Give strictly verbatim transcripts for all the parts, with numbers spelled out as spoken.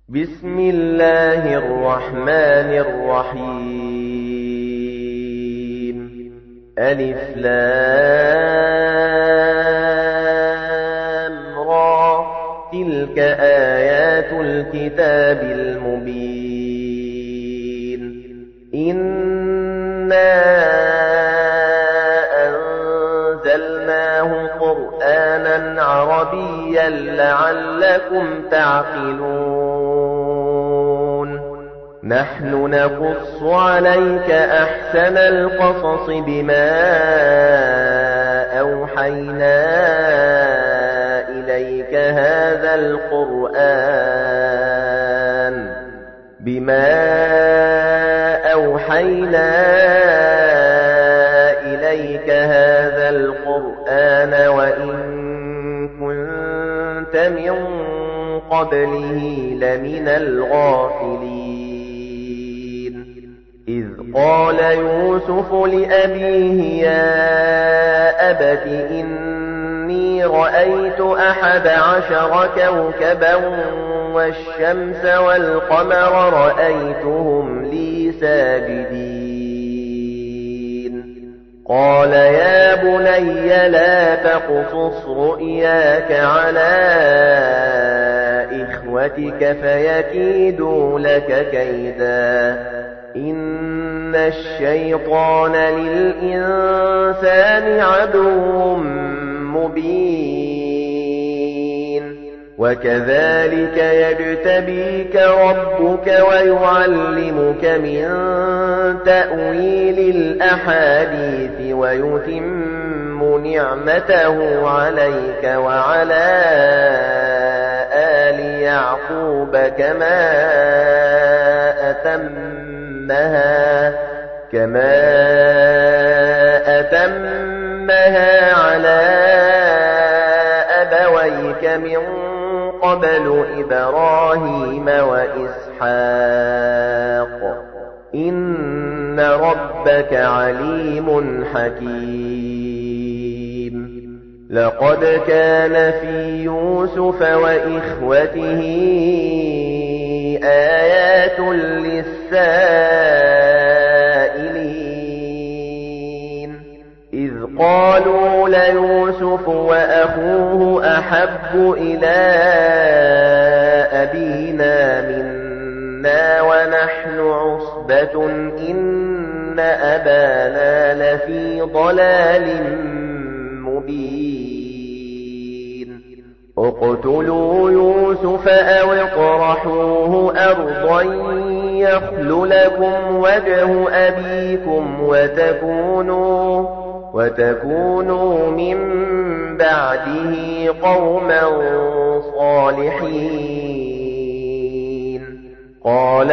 بسم الله الرحمن الرحيم ألف لام را تلك آيات الكتاب المبين إنا أنزلناه قرآنا عربيا لعلكم تعقلون نحن نقص عليك أحسن القصص بما أوحينا إليك هذا القرآن بما أوحينا إليك هذا القرآن وإن كنت من قبله لمن الغافلين إذ قال يوسف لأبيه يا أبت إني رأيت أحد عشر كوكبا والشمس والقمر رأيتهم لي ساجدين قال يا بني لا تقصص رؤياك على إخوتك فيكيدوا لك كيدا إن الشيطان للإنسان عدو مبين وكذلك يجتبيك ربك ويعلمك من تأويل الأحاديث ويتم نعمته عليك وعلى آل يعقوب كما أتمها كما أتمها على أبويك من قبل إبراهيم وإسحاق إن ربك عليم حكيم لقد كان في يوسف وإخوته آيات للسائلين إذ قالوا ليوسف وأخوه أحب إلى أبينا منا ونحن عصبة إن أبانا لفي ضلال مبين اقتلوا يوسف أو اطرحوه أرضا يخل لكم وجه أبيكم وتكونوا وتكونوا من بعده قوما صالحين قال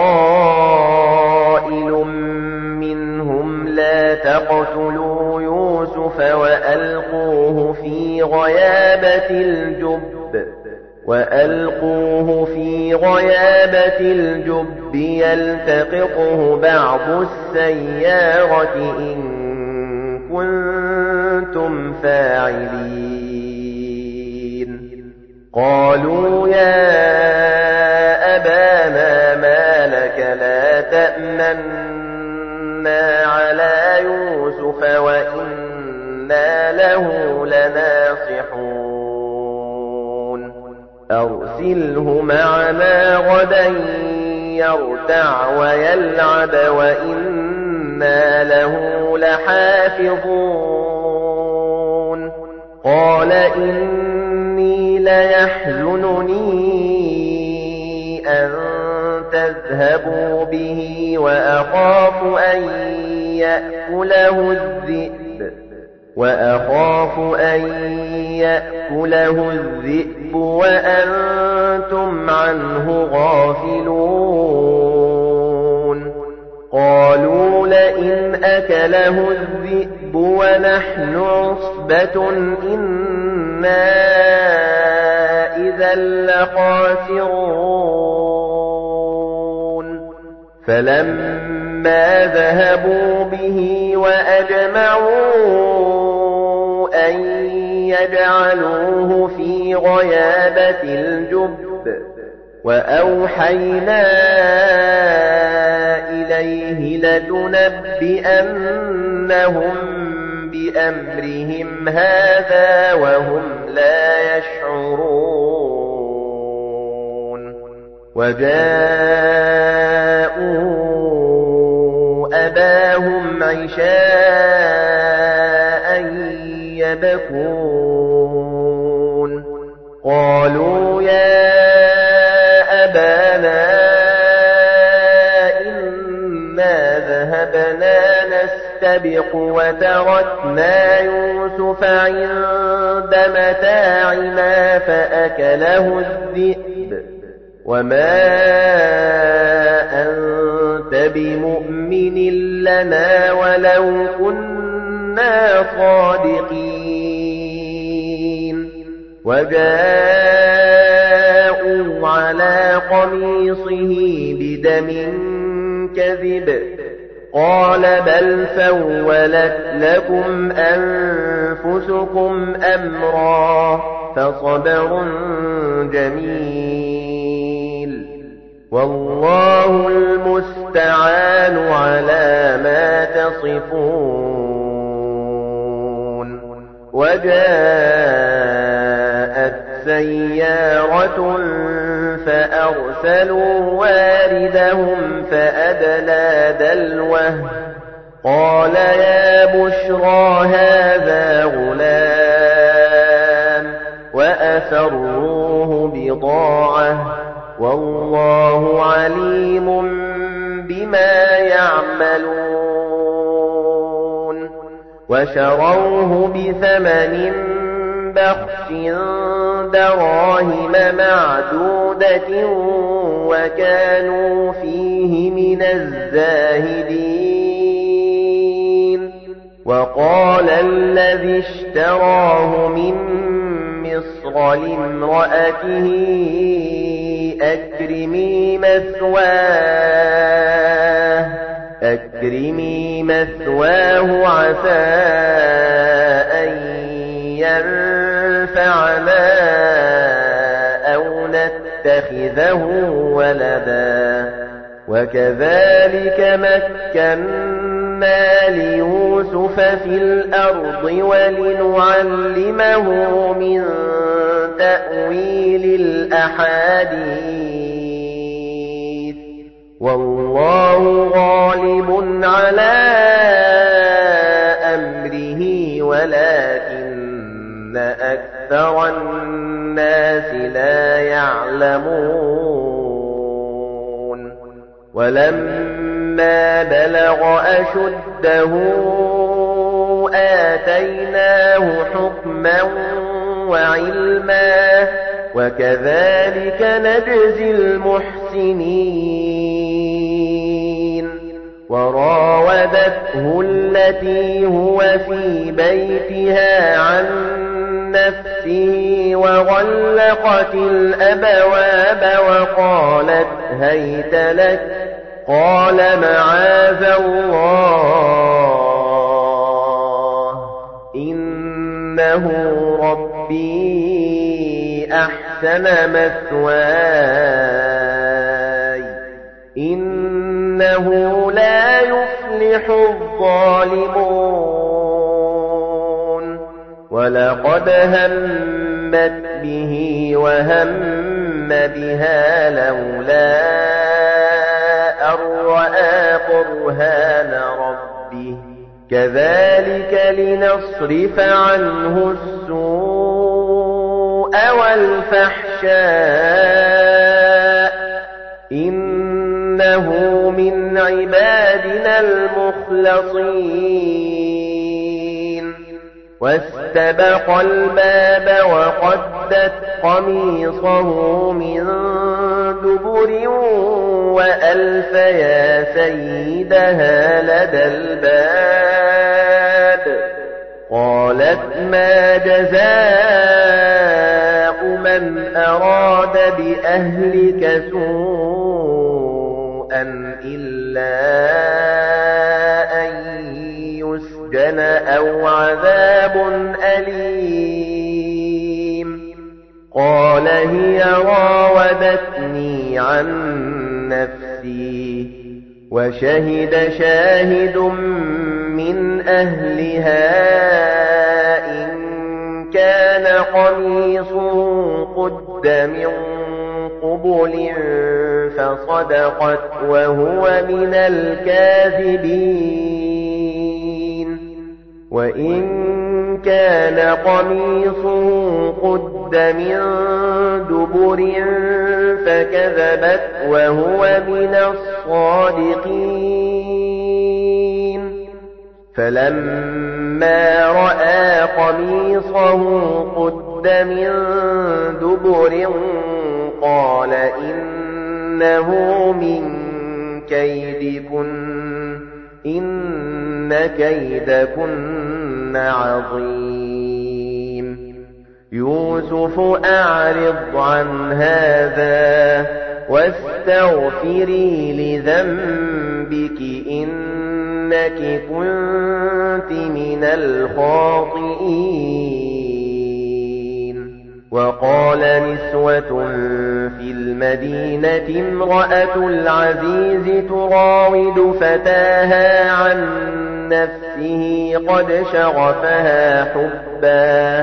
قائل منهم لا تقتلوا يوسف وألقوه في غيابة الجب وألقوه في غيابة الجب يلتقطه بعض السيارة إن كنتم فاعلين قالوا يا أبانا ما لك لا تأمنا على يوسف وإنا له لناصحون أرسله معنا غدا يرتع ويلعب وإنا له لحافظون قال إني ليحزنني أن تذهبوا به وأخاف أن يأكله الذئب وأخاف أن يأكله الذئب وأنتم عنه غافلون قالوا لئن أكله الذئب ونحن عصبة إنا إذا لخاسرون فلما ذهبوا به وأجمعوا أن يجعلوه في غيابة الجب وأوحينا إليه لتنبئنهم بأمرهم هذا وهم لا يشعرون وجاءوا أباهم عشاء يبكون قالوا يا أبانا إنا ذهبنا نستبق وتركنا يوسف عند متاعنا فأكله الذئب وما أنت بمؤمن لنا ولو كنا صادقين وجاءوا على قميصه بدم كذب قال بل سولت لكم أنفسكم أمرا فصبر جميل والله المستعان على ما تصفون وجاءت سيارة فأرسلوا واردهم فأدلى دلوه قال يا بشرى هذا غلام وأسروه بضاعة والله عليم بما يعملون وشروه بثمن بخس دراهم معدودة وكانوا فيه من الزاهدين وقال الذي اشتراه من مصر لامرأته أكرمي مثواه أكرمي مثواه عسى أن ينفعنا أو نتخذه ولدا وكذلك مكنا ليوسف في الأرض ولنعلمه من تأويل الأحاديث والله غالب على أمره ولكن أكثر الناس لا يعلمون ولما بلغ أشده آتيناه حكما وعلما وكذلك نجزي المحسنين وراودته التي هو في بيتها عن نفسه وغلقت الأبواب وقالت هيت لك قال معاذ الله إنه ربي أحسن مثواي إنه لا يفلح الظالمون ولقد همت به وهم بها لولا أن رأى برهان ربه كذلك لنصرف عنه السوء والفحشاء إنه من عبادنا المخلصين واستبق الباب وقدت قميصه من دبر وألف يا سيدها لدى الباب قالت ما جزاء من أراد بأهلك سوءا إلا أن يسجن أو عذاب أليم قال هي راودتني عن نفسي وشهد شاهد من أهلها إن كان قميصه قد من قبل فصدقت وهو من الكاذبين وإن كان قميصه قد من دبر فكذبت وهو من الصادقين فلما رأى قميصه قد من دبر قال إنه من كيدكن إن كيدكن عظيم يوسف أعرض عن هذا واستغفري لذنبك إنك كنت من الخاطئين وقال نسوة في المدينة امرأة العزيز تراود فتاها عن نفسه قد شغفها حبا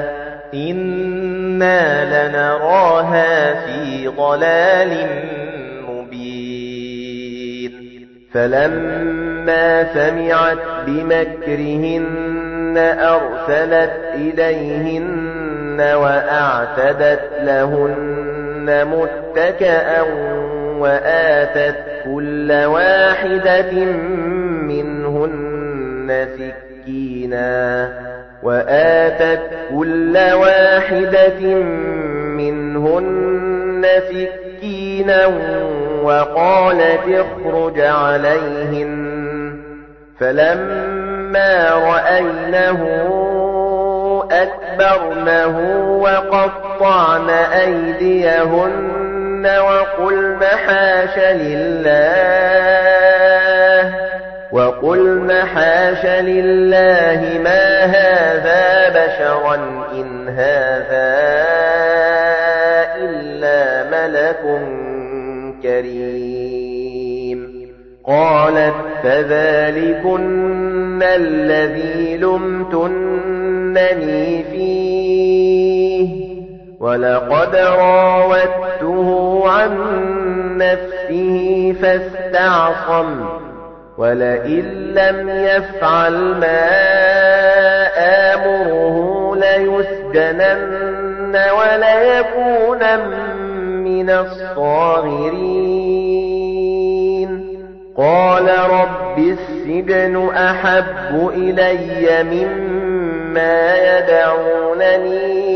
إنا لنراها في ضلال مبين فلما سمعت بمكرهن أرسلت إليهن وأعتدت لهن متكئا وآتت كل واحدة منهن سكينا وآتت كل واحدة منهن سكينا وقالت اخرج عليهن فلما رأينه أكبرنه وقطعن أيديهن وقلن حاش لله وقلن حاش لله ما هذا بشرا إن هذا إلا ملك كريم قالت فذلكن الذي لمتنني فيه ولقد راودته عن نفسه فاستعصم ولئن لم يفعل ما آمره ليسجنن وليكونن من الصاغرين قال رب السجن أحب إلي مما يدعونني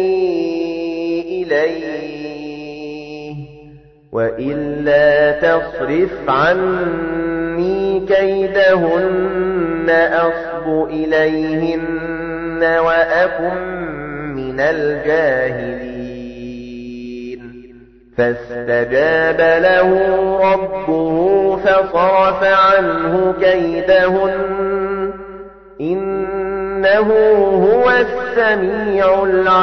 إليه وإلا تصرف عني كيدهن أصب إليهن وأكن من الجاهلين فاستجاب له ربه فصرف عنه كيدهن إنه هو السميع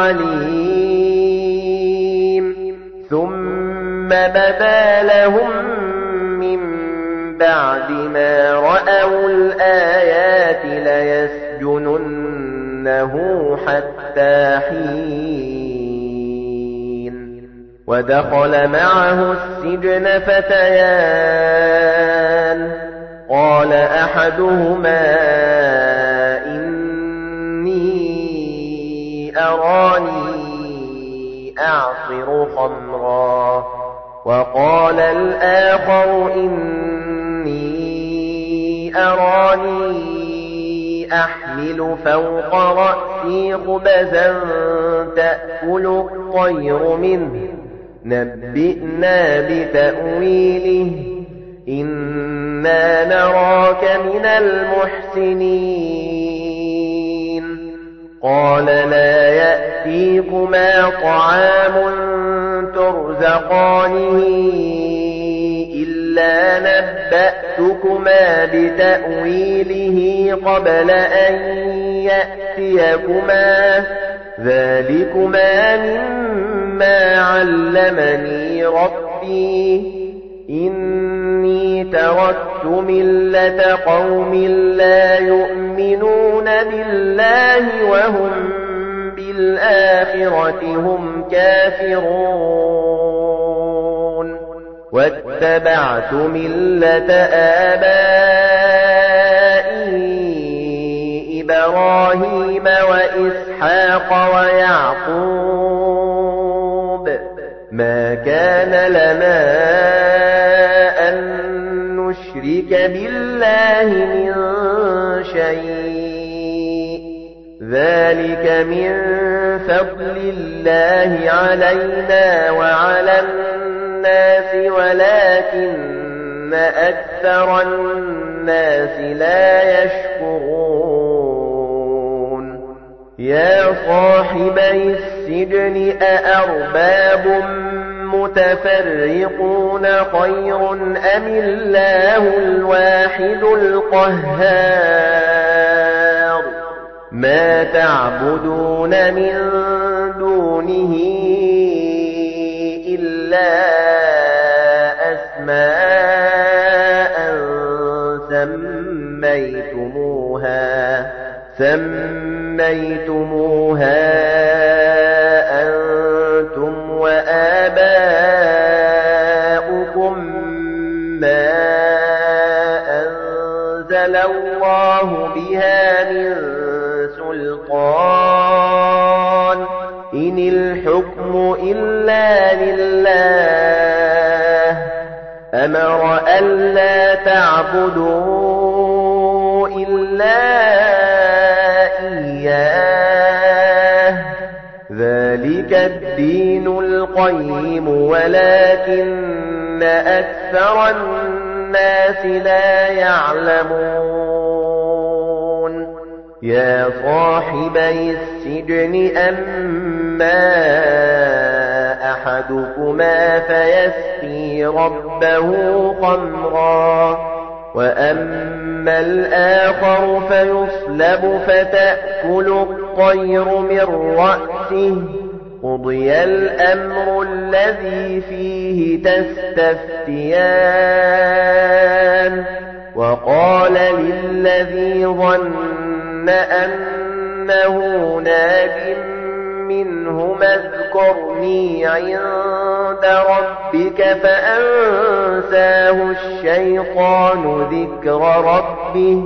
العليم ثم بدا لهم من بعد ما رأوا الآيات ليسجننه حتى حين ودخل معه السجن فتيان قال أحدهما إني أراني أعصر خمرا وقال الآخر إني أراني أحمل فوق رأسي خبزا تأكل الطير منه نبئنا بتأويله إنا نراك من المحسنين قال لا يأتيكما طعام ترزقانه إلا نبأتكما بتأويله قبل أن يأتيكما ذلكما مما علمني ربي إني تركت ملة قوم لا يؤمنون بالله وهم بالآخرة هم كافرون واتبعت ملة آبائي إبراهيم وإسحاق ويعقوب ما كان لنا أن نشرك بالله من شيء ذلك من فضل الله علينا وعلى الناس ولكن أكثر الناس لا يشكرون يا صاحبي السجن أأرباب متفرقون خير أم الله الواحد القهار ما تعبدون من دونه إلا أسماء سميتموها سميتموها أنتم وآباؤكم ما أنزل الله بها من سلطان إن الحكم إلا لله أمر ألا تعبدوا إلا إياه ذلك الدين القيم ولكن أكثر الناس لا يعلمون يا صاحبي السجن أما أحدكما فيسقي ربه خمرا وأما الآخر فيصلب فتأكل الطير من رأسه قضي الأمر الذي فيه تستفتيان وقال للذي ظن أنه ناج منهما اذكرني عند ربك فأنساه الشيطان ذكر ربه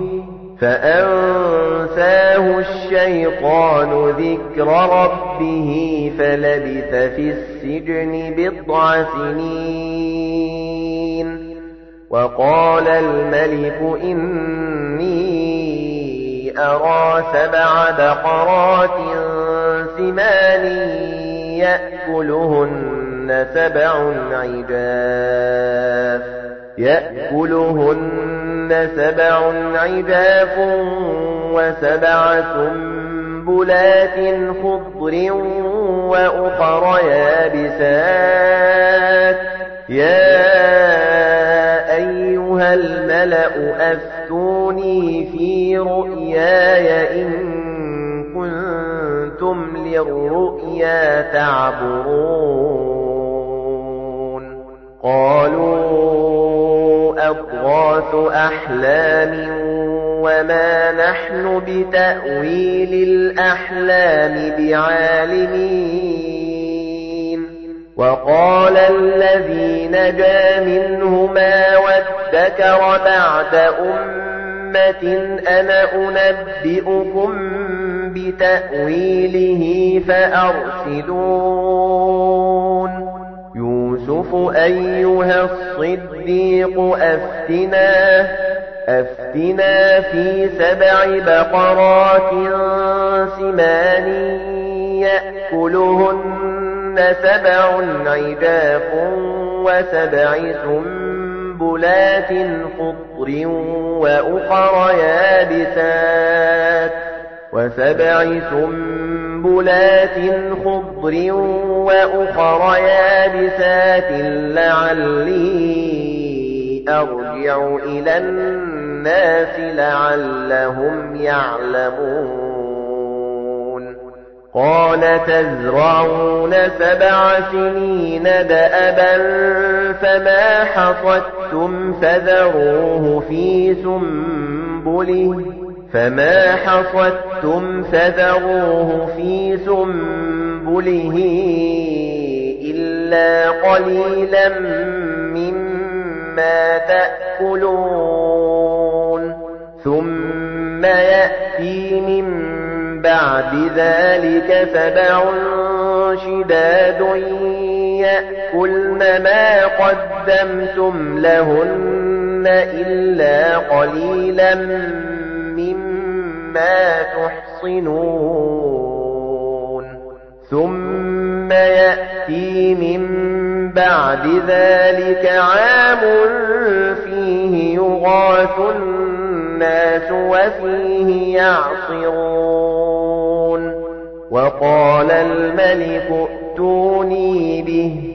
فأنساه الشيطان ذكر ربه فلبث في السجن بضع سنين وقال الملك إني أرى سبع بقرات سمان يأكلهن سبع عجاف يأكلهن سبع عجاف وسبع سنبلات خضر وأخر يابسات يا أيها الملأ أفتوني في رؤياي إن كنتم للرؤيا تعبرون قالوا أضغاث أحلام وما نحن بتأويل الأحلام بعالمين وقال الذي نجا منهما وادكر بعد أمة أنا أنبئكم بتأويله فأرسلون يوسف أيها الصديق أفتنا أفتنا في سبع بقرات سمان يأكلهن سبع عجاف وسبع سنبلات خضر وأخر يابسات وسبع سنبلات خضر وأخر يابسات لعلي أرجع إلى الناس لعلهم يعلمون قال تزرعون سبع سنين دأبا فما حصدتم فذروه في سنبله فما حصدتم فذروه في سنبله إلا قليلا مما تأكلون ثم يأتي من بعد ذلك سبع شداد يأكلن ما قدمتم لهن إلا قليلا مما تحصنون ثم يأتي من بعد ذلك عام فيه يغاث الناس وفيه يعصرون وقال الملك ائتوني به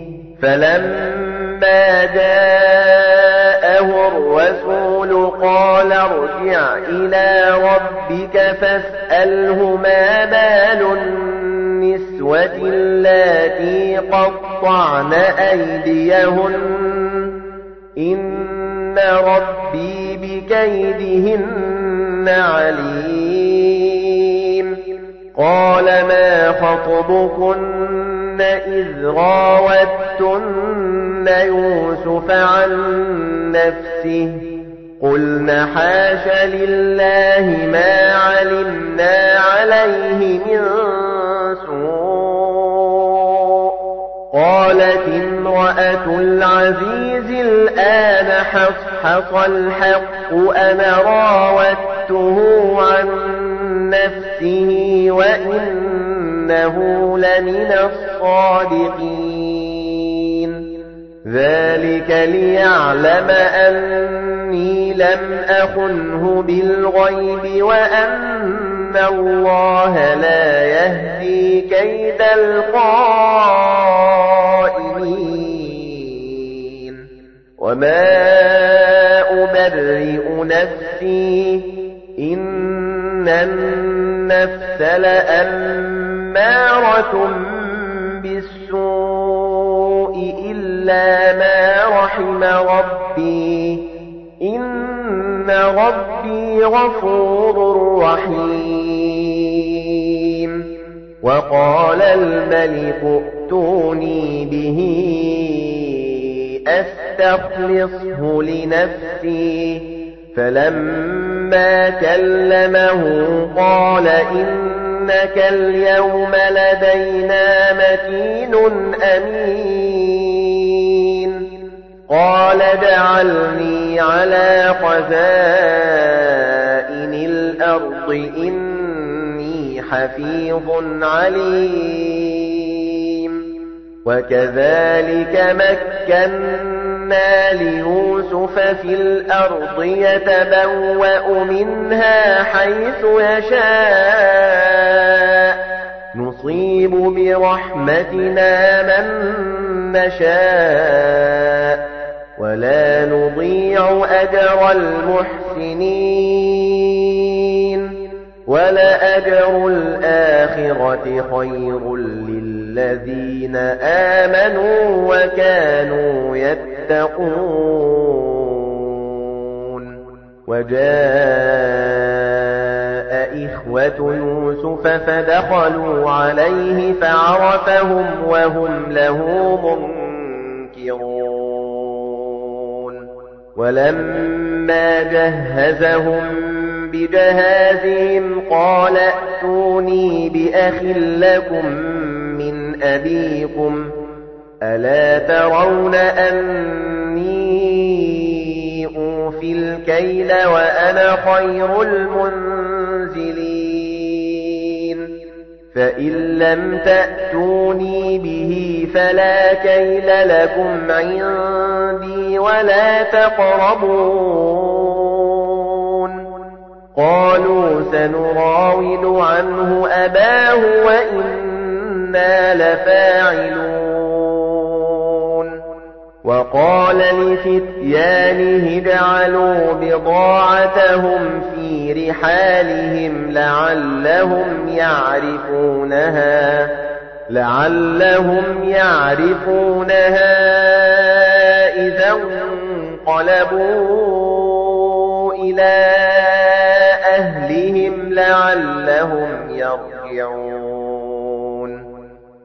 فلما جاءه الرسول قال ارجع إلى ربك فاسأله ما بال النسوة اللاتي قطعن أيديهن إن ربي بكيدهن عليم قال ما خطبكن إذ راوتن يوسف عن نفسه قلن حاش لله ما علمنا عليه من سوء قالت امرأة العزيز الآن حصحص الحق أنا راودته عن نفسه وإنه لمن الصادقين ذلك ليعلم أني لم أخنه بالغيب وأن الله لا يهدي كيد الخائنين وما أبرئ نفسي إن النفس لأمارة بالسوء إلا ما رحم ربي إن ربي غفور رحيم وقال الملك ائتوني به أستخلصه لنفسي فلما كلمه قال إنك اليوم لدينا مكين أمين قال اجعلني على خزائن الأرض إني حفيظ عليم وكذلك مكنا ليوسف في الأرض يتبوأ منها حيث يشاء نصيب برحمتنا من نشاء ولا نضيع أجر المحسنين ولأجر الآخرة خير للذين آمنوا وكانوا يتقون وجاء إخوة يوسف فدخلوا عليه فعرفهم وهم له منكرون ولما جهزهم بجهازهم قال ائتوني بأخ لكم من أبيكم ألا ترون أني أوفي الكيل وأنا خير المنزلين فإن لم تأتوني به فلا كيل لكم عندي ولا تقربون قالوا سنراود عنه أباه وإنا لفاعلون وقال لفتيانه اجعلوا بضاعتهم في رحالهم لعلهم يعرفونها لعلهم يعرفونها إذا انقلبوا إلى أهلهم لعلهم يرجعون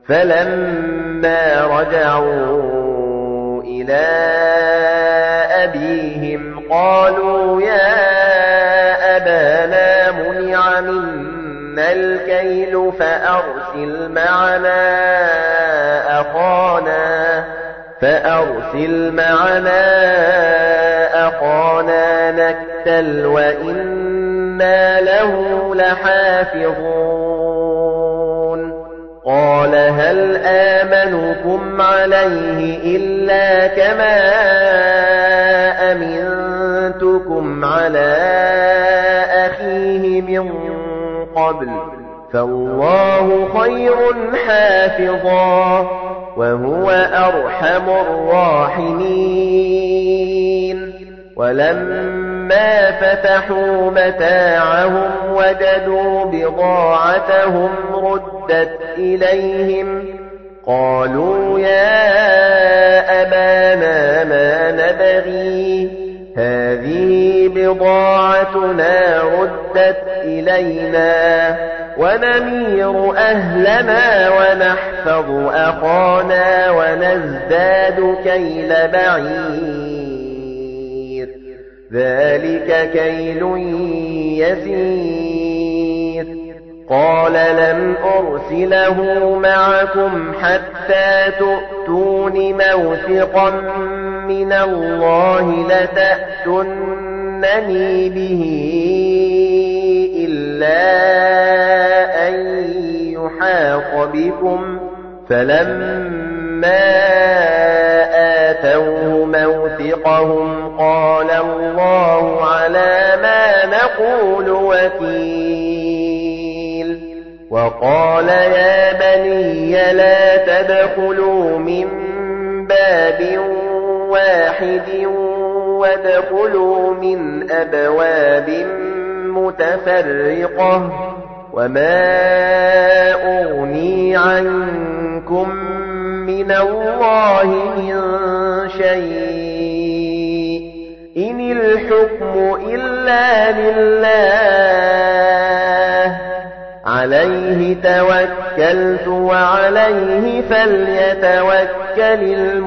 فلما رجعوا إلى أبيهم قالوا يا أبانا منع منا الكيل فأرسل معنا أخانا فأرسل معنا أخانا نكتل وإنا له لحافظون قال هل آمنكم عليه إلا كما أمنتكم على أخيه من قبل فالله خير حافظا وهو أرحم الراحمين ولما فتحوا متاعهم وجدوا بضاعتهم ردت إليهم قالوا يا أبانا ما نبغي هذه بضاعتنا ردت إلينا ونمير أهلنا ونحفظ أخانا ونزداد كيل بعير ذلك كيل يسير قال لن أرسله معكم حتى تؤتون موثقا من الله لتأتونني به إلا أن يحاط بكم فلما آتوه موثقهم قال الله على ما نقول وكيل وقال يا بني لا تدخلوا من باب واحد وادخلوا من أبواب متفرقة وما أغني عنكم من الله من شيء إن الحكم إلا لله عليه توكلت وعليه فليتوكل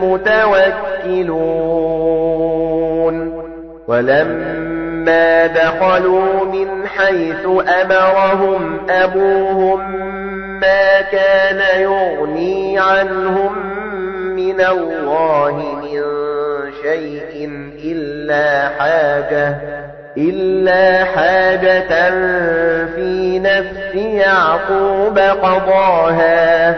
المتوكلون ولما دخلوا من حيث أمرهم أبوهم ما كان يغني عنهم من الله من شيء إلا حاجة إلا حاجة في نفس يعقوب قضاها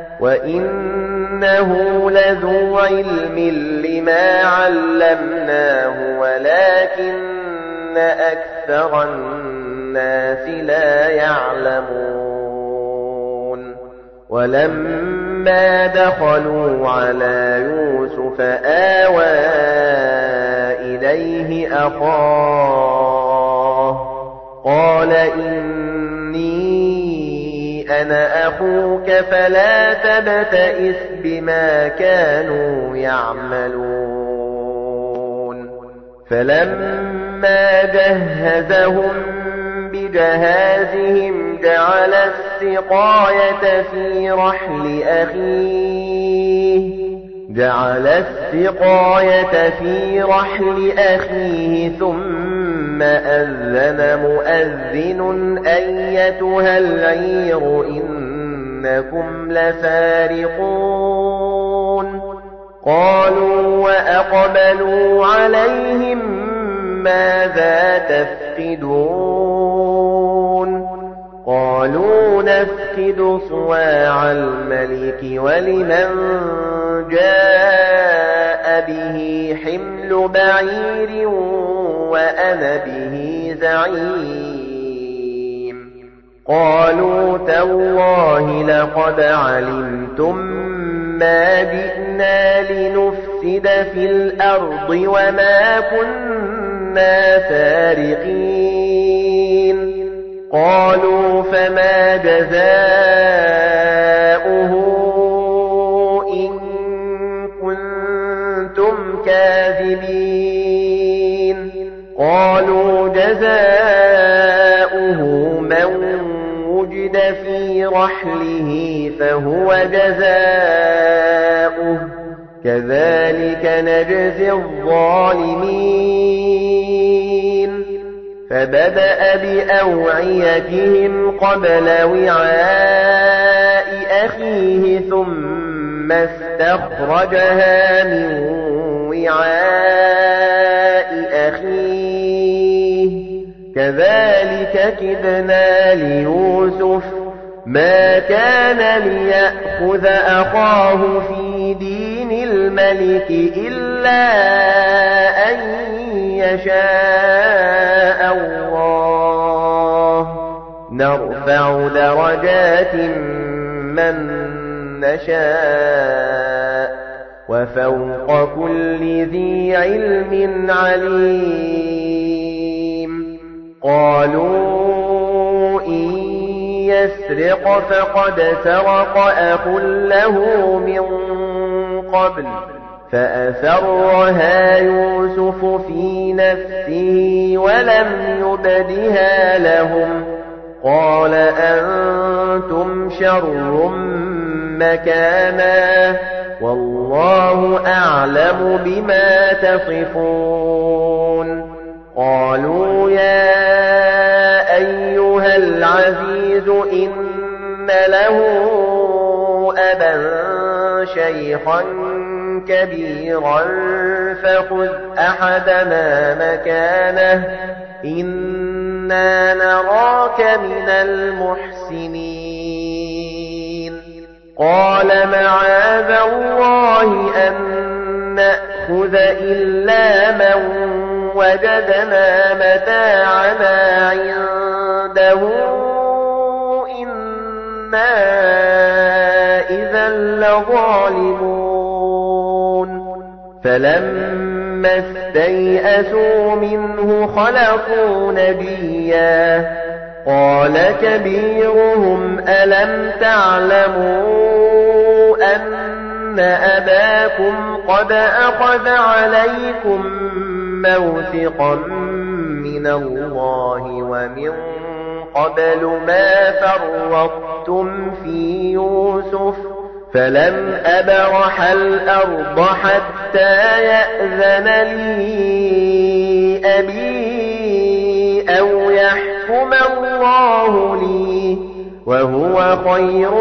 وإنه لذو علم لما علمناه ولكن أكثر الناس لا يعلمون ولما دخلوا على يوسف آوى إليه أخاه قال إني أنا أخوك فلا تبتئس بما كانوا يعملون فلما جهزهم بجهازهم جعل السقاية في رحل أخيه جعل السقاية في رحل أخيه ثم أذن مؤذن أيتها العير إنكم لسارقون قالوا وأقبلوا عليهم ماذا تفقدون قالوا نفقد صواع الملك ولمن جاء به حمل بعير وأنا به زعيم قالوا تالله لقد علمتم ما جئنا لنفسد نفسد في الأرض وما كنا سارقين قالوا فما جزاؤه إن كنتم كاذبين قالوا جزاؤه من وجد في رحله فهو جزاؤه كذلك نجزي الظالمين فبدأ بأوعيتهم قبل وعاء أخيه ثم استخرجها من وعاء أخيه كذلك كدنا ليوسف ما كان ليأخذ أخاه في دين الملك إلا أن يشاء الله نرفع درجات من نشاء وفوق كل ذي علم عليم قالوا إن يسرق فقد سرق أخ له من قبل فأسرها يوسف في نفسه ولم يبدها لهم قال أنتم شر مكانا والله أعلم بما تصفون قالوا يا أيها العزيز إن له أبا شيخا كبيرا فخذ أحدنا مكانه إنا نراك من المحسنين قال معاذ الله أن نأخذ إلا من وجدنا متاعنا عنده إنا إذا لظالمون فلما استيئسوا منه خلقوا نبيا قال كبيرهم ألم تعلموا أن أباكم قد أخذ عليكم موثقا من الله ومن قبل ما فرطتم في يوسف فلن أبرح الأرض حتى يأذن لي أبي أو يحكم الله لي وهو خير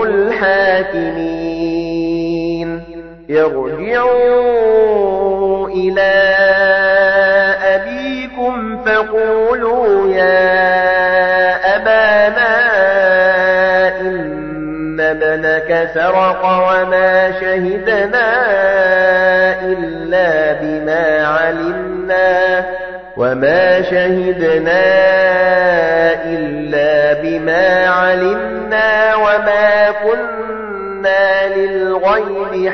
الحاكمين ارجعوا إلى أبيكم فقولوا يا أبانا إن ابنك سرق وما شهدنا إلا بما علمنا وما شهدنا إلا بما علمنا وما كنا للغيب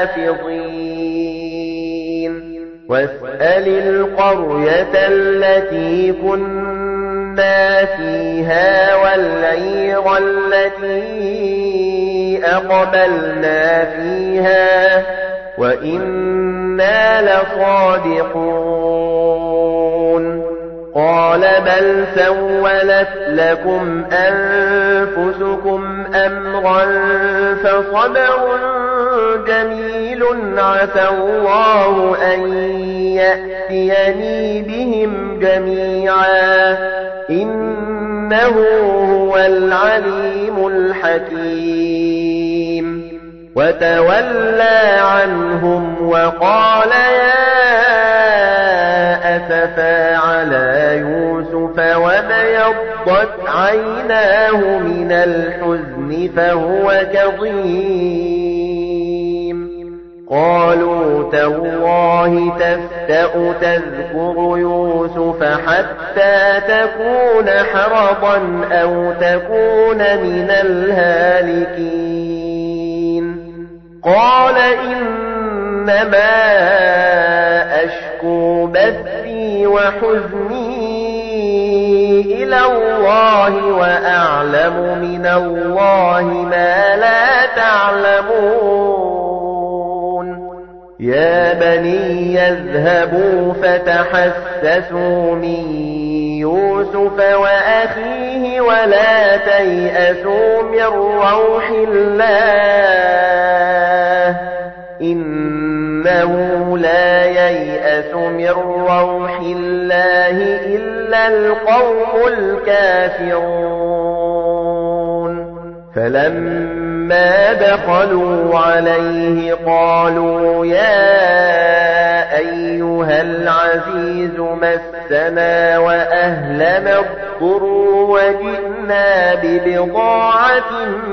حافظين واسأل القرية التي كنا فيها والعير التي أقبلنا فيها وإنا لصادقون قال بل سولت لكم أنفسكم أمرا فصبر جميل عسى الله أن يأتيني بهم جميعا إنه هو العليم الحكيم وتولى عنهم وقال يا أسفا على يوسف وابيضت عيناه من الحزن فهو كظيم قالوا تالله تفتأ تذكر يوسف حتى تكون حرضا أو تكون من الهالكين قال إن إنما أشكو بثي وحزني إلى الله وأعلم من الله ما لا تعلمون يا بني يذهبوا فتحسسوا من يوسف وأخيه ولا تيأسوا من روح الله إنه لا ييأس من روح الله إلا القوم الكافرون فلما دخلوا عليه قالوا يا أيها العزيز مسنا وأهلنا الضر وجئنا ببضاعة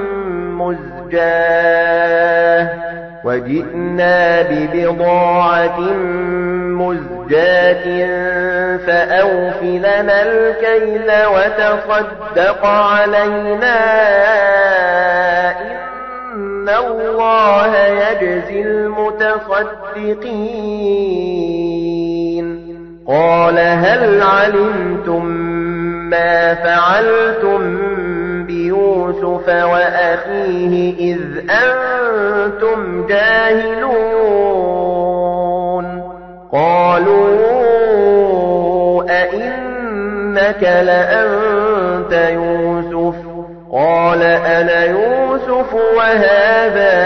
مزجاة وجئنا ببضاعة مزجاة فأوف لنا الكيل وتصدق علينا إن الله يجزي المتصدقين قال هل علمتم ما فعلتم بيوسف وأخيه إذ أنتم جاهلون قالوا أئنك لأنت يوسف قال أنا يوسف وهذا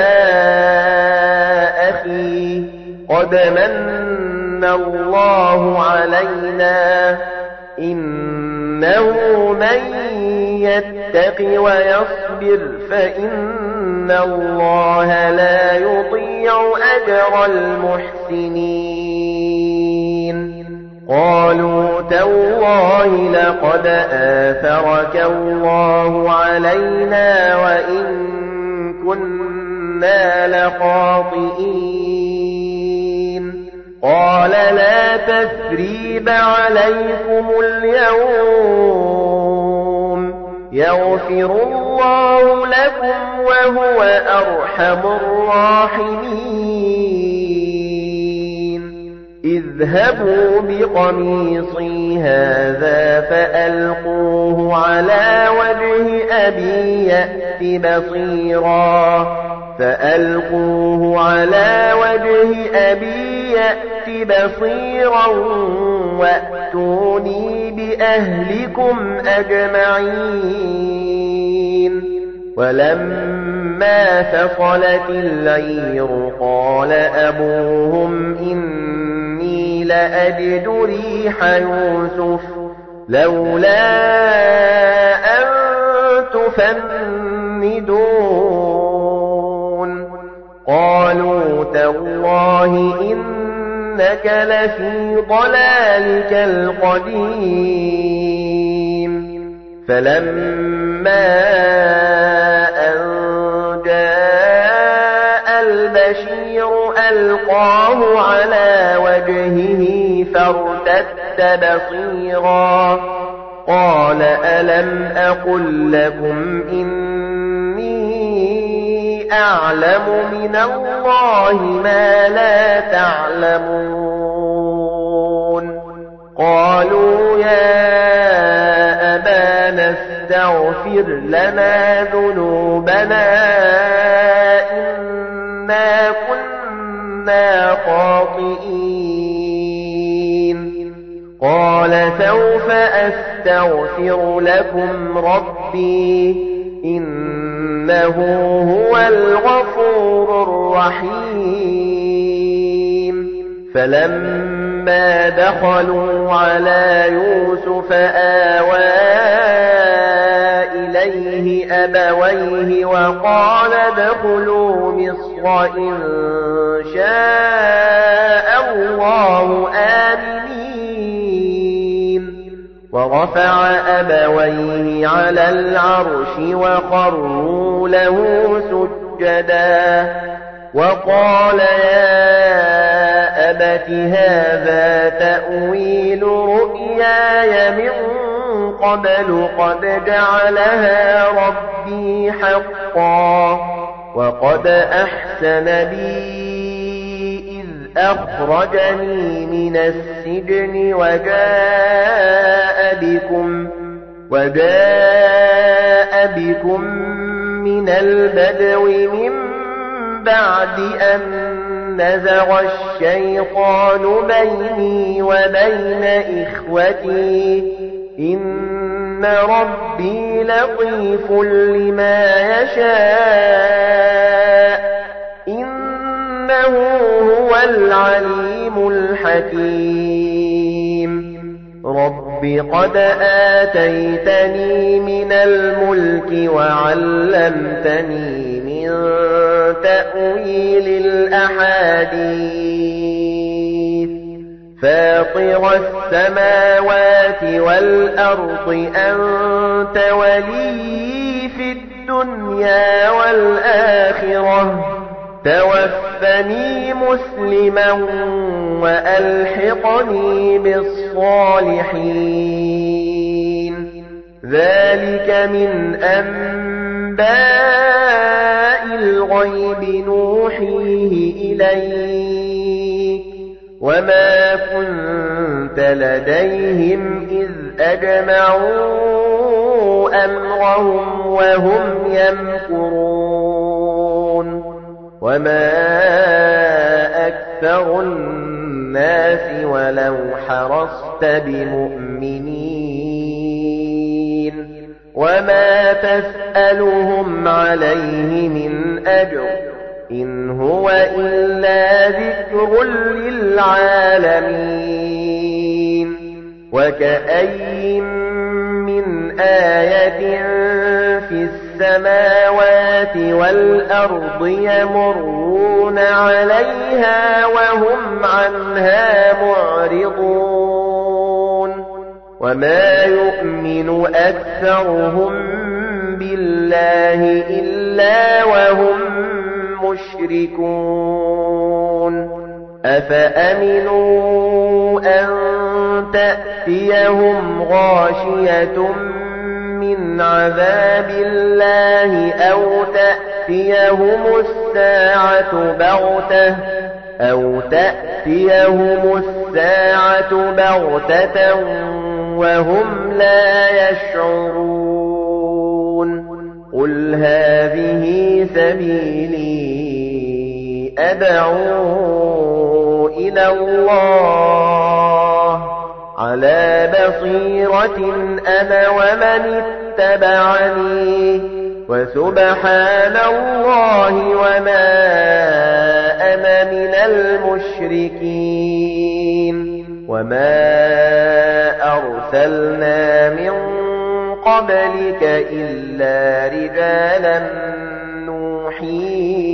أخي قد من الله علينا إنه من يتق ويصبر فإن الله لا يضيع أجر المحسنين قالوا تالله لقد آثرك الله علينا وإن كنا لخاطئين قال لا تثريب عليكم اليوم يغفر الله لكم وهو أرحم الراحمين اذهبوا بقميصي هذا فألقوه على وجه أبي يأت بصيرا فألقوه على وجه أبي يأت بصيرا وأتوني بأهلكم أجمعين ولما فصلت العير قال أبوهم إني لأجد ريح يوسف لولا أن تفندون قالوا تالله إنك لفي ضلالك القديم فلما أن جاء البشير ألقاه على وجهه فارتد بصيرا قال ألم أقل لكم إني أعلم من الله ما لا تعلمون قالوا يا أبانا استغفر لنا ذنوبنا إنا كنا خاطئين قال سوف أستغفر لكم ربي إنه هو الغفور الرحيم فلما دخلوا على يوسف آوى إليه أبويه وقال ادخلوا مصر إن شاء الله آمنين ورفع أبويه على العرش وخروا له سجدا وقال يا أبت هذا تأويل رؤياي من قبل قد جعلها ربي حقا وقد أحسن بي إذ أخرجني من السجن وجاء بكم وجاء بكم من البدو من بعد أن نزغ الشيطان بيني وبين إخوتي إن ربي لطيف لما يشاء إنه هو العليم الحكيم رب قد آتيتني من الملك وعلمتني من تأويل الأحاديث فاطر السماوات والأرض أنت ولي في الدنيا والآخرة توفني مسلما وألحقني بالصالحين ذلك من أنباء الغيب نوحيه إليك وما كنت لديهم إذ أجمعوا أمرهم وهم يمكرون وما أكثر الناس ولو حرصت بمؤمنين وما تسألهم عليه من أجر إن هو إلا ذكر للعالمين وكأي من آية في السماوات والأرض يمرون عليها وهم عنها معرضون وما يؤمن أكثرهم بالله إلا وهم مشركون أفأمنوا أن تأتيهم غاشية من عذاب الله أو تأتيهم الساعة بغتة أو تأتيهم الساعة بغتة وهم لا يشعرون قل هذه سبيلي أدعو إلى الله على بصيرة أنا ومن اتبعني وسبحان الله وما أنا من المشركين وما أرسلنا من قبلك إلا رجالا نوحي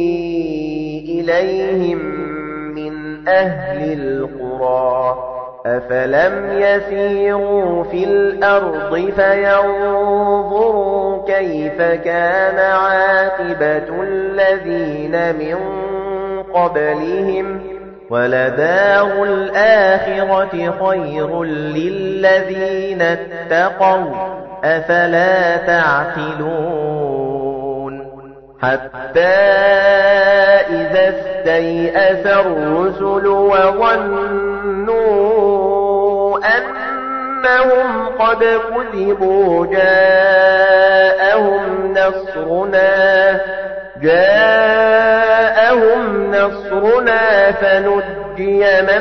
إليهم من أهل القرى أفلم يسيروا في الأرض فينظروا كيف كان عاقبة الذين من قبلهم ولدار الآخرة خير للذين اتقوا أفلا تعقلون حتى إذا استيأس الرسل وظنوا أنهم قد كذبوا جاءهم نصرنا جاءهم نصرنا فنجي من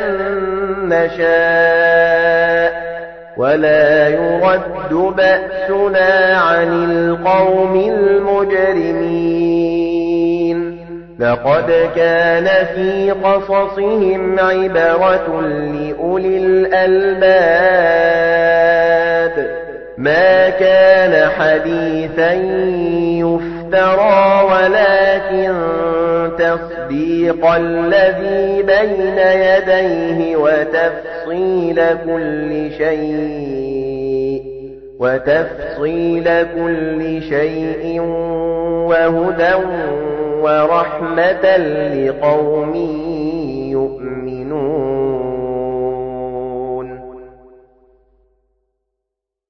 نشاء ولا يرد بأسنا عن القوم المجرمين لقد كان في قصصهم عبرة لأولي الألباب ما كان حديثا يفترى ولكن تصديق الذي بين يديه وتفصيل كل شيء وتفصيل كل شيء وهدى ورحمة لقوم يؤمنون